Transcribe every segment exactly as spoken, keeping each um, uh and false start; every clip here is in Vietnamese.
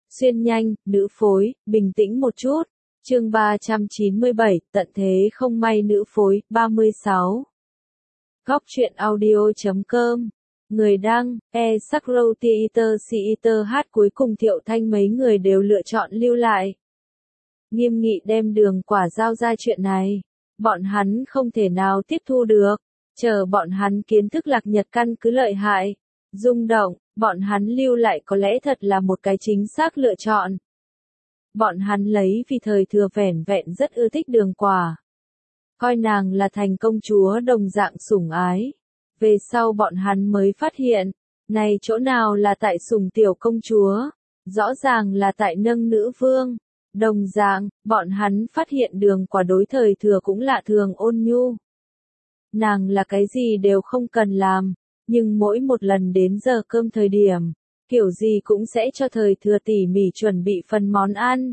Xuyên nhanh, nữ phối, bình tĩnh một chút. Chương ba trăm chín mươi bảy, tận thế không may nữ phối, ba mươi sáu. Góc truyện audio chấm com. Người đăng, e Sakrow Theater Theater hát cuối cùng Thiệu Thanh mấy người đều lựa chọn lưu lại. Nghiêm nghị đem Đường Quả giao ra chuyện này. Bọn hắn không thể nào tiếp thu được. Chờ bọn hắn kiến thức lạc nhật căn cứ lợi hại. Rung động, bọn hắn lưu lại có lẽ thật là một cái chính xác lựa chọn. Bọn hắn lấy vì thời thừa vẻn vẹn rất ưa thích Đường Quả. Coi nàng là thành công chúa đồng dạng sủng ái. Về sau bọn hắn mới phát hiện, này chỗ nào là tại sủng tiểu công chúa, rõ ràng là tại nâng nữ vương. Đồng dạng, bọn hắn phát hiện Đường Quả đối thời thừa cũng lạ thường ôn nhu. Nàng là cái gì đều không cần làm, nhưng mỗi một lần đến giờ cơm thời điểm, kiểu gì cũng sẽ cho thời thừa tỉ mỉ chuẩn bị phần món ăn.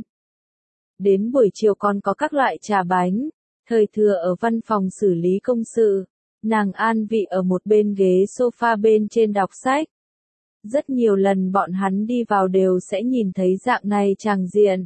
Đến buổi chiều còn có các loại trà bánh, thời thừa ở văn phòng xử lý công sự, nàng an vị ở một bên ghế sofa bên trên đọc sách. Rất nhiều lần bọn hắn đi vào đều sẽ nhìn thấy dạng này tràng diện.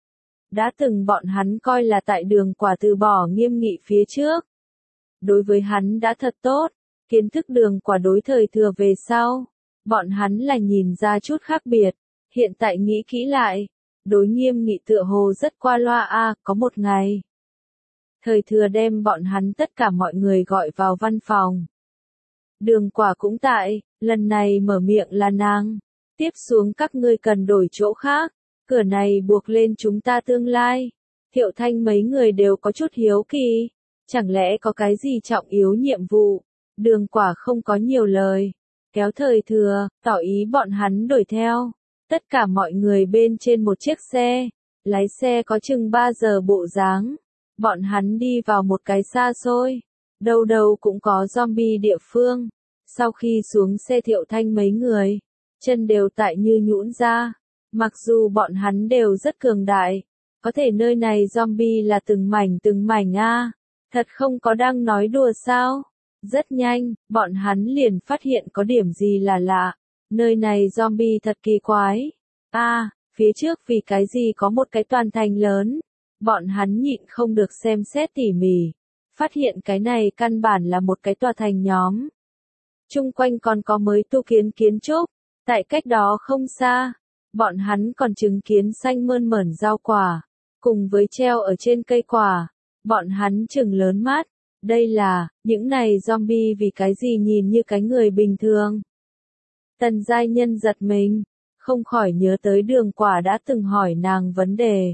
Đã từng bọn hắn coi là tại Đường Quả từ bỏ nghiêm nghị phía trước. Đối với hắn đã thật tốt, kiến thức Đường Quả đối thời thừa về sau. Bọn hắn là nhìn ra chút khác biệt, hiện tại nghĩ kỹ lại, đối nghiêm nghị tựa hồ rất qua loa a. À, có một ngày. Thời thừa đem bọn hắn tất cả mọi người gọi vào văn phòng. Đường Quả cũng tại, lần này mở miệng là nàng. Tiếp xuống các ngươi cần đổi chỗ khác, cửa này buộc lên chúng ta tương lai. Thiệu Thanh mấy người đều có chút hiếu kỳ, chẳng lẽ có cái gì trọng yếu nhiệm vụ. Đường Quả không có nhiều lời. Kéo thời thừa, tỏ ý bọn hắn đổi theo. Tất cả mọi người bên trên một chiếc xe. Lái xe có chừng ba giờ bộ dáng. Bọn hắn đi vào một cái xa xôi. Đâu đâu cũng có zombie địa phương. Sau khi xuống xe Thiệu Thanh mấy người, chân đều tại như nhũn ra. Mặc dù bọn hắn đều rất cường đại. Có thể nơi này zombie là từng mảnh từng mảnh a. À. Thật không có đang nói đùa sao? Rất nhanh, bọn hắn liền phát hiện có điểm gì là lạ. Nơi này zombie thật kỳ quái. A, à, phía trước vì cái gì có một cái toàn thành lớn. Bọn hắn nhịn không được xem xét tỉ mỉ. Phát hiện cái này căn bản là một cái tòa thành nhóm. Trung quanh còn có mới tu kiến kiến trúc. Tại cách đó không xa, bọn hắn còn chứng kiến xanh mơn mởn rau quả. Cùng với treo ở trên cây quả. Bọn hắn trừng lớn mắt. Đây là, những này zombie vì cái gì nhìn như cái người bình thường. Tần giai nhân giật mình, không khỏi nhớ tới Đường Quả đã từng hỏi nàng vấn đề.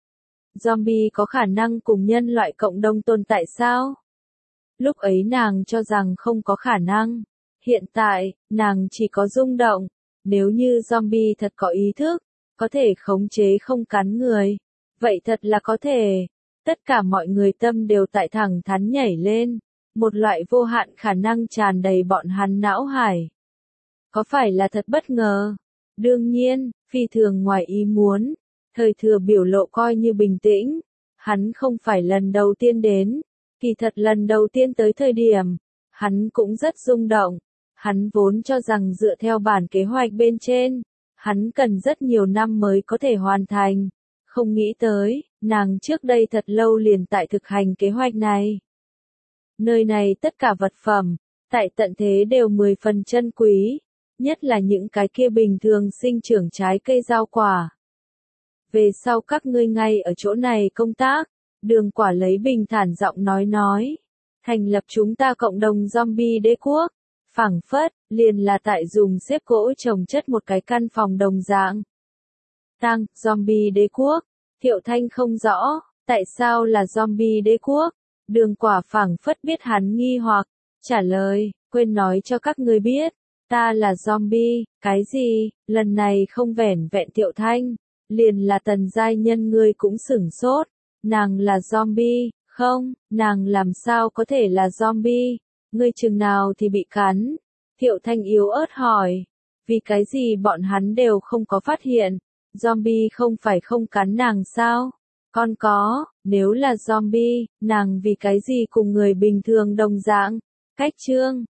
Zombie có khả năng cùng nhân loại cộng đồng tồn tại sao? Lúc ấy nàng cho rằng không có khả năng. Hiện tại, nàng chỉ có rung động. Nếu như zombie thật có ý thức, có thể khống chế không cắn người. Vậy thật là có thể. Tất cả mọi người tâm đều tại thẳng thắn nhảy lên. Một loại vô hạn khả năng tràn đầy bọn hắn não hải. Có phải là thật bất ngờ? Đương nhiên, phi thường ngoài ý muốn. Thời thừa biểu lộ coi như bình tĩnh. Hắn không phải lần đầu tiên đến. Kỳ thật lần đầu tiên tới thời điểm. Hắn cũng rất rung động. Hắn vốn cho rằng dựa theo bản kế hoạch bên trên. Hắn cần rất nhiều năm mới có thể hoàn thành. Không nghĩ tới, nàng trước đây thật lâu liền tại thực hành kế hoạch này. Nơi này tất cả vật phẩm, tại tận thế đều mười phần chân quý, nhất là những cái kia bình thường sinh trưởng trái cây rau quả. Về sau các ngươi ngay ở chỗ này công tác, Đường Quả lấy bình thản giọng nói nói. Thành lập chúng ta cộng đồng zombie đế quốc, phảng phất, liền là tại dùng xếp gỗ trồng chất một cái căn phòng đồng dạng. Tăng, zombie đế quốc. Thiệu Thanh không rõ, tại sao là zombie đế quốc? Đường Quả phảng phất biết hắn nghi hoặc, trả lời, quên nói cho các ngươi biết, ta là zombie, cái gì, lần này không vẻn vẹn Thiệu Thanh, liền là tần giai nhân ngươi cũng sửng sốt, nàng là zombie, không, nàng làm sao có thể là zombie, ngươi chừng nào thì bị cắn? Thiệu Thanh yếu ớt hỏi, vì cái gì bọn hắn đều không có phát hiện? Zombie không phải không cắn nàng sao? Con có, nếu là zombie, nàng vì cái gì cùng người bình thường đồng dạng? Cách chương,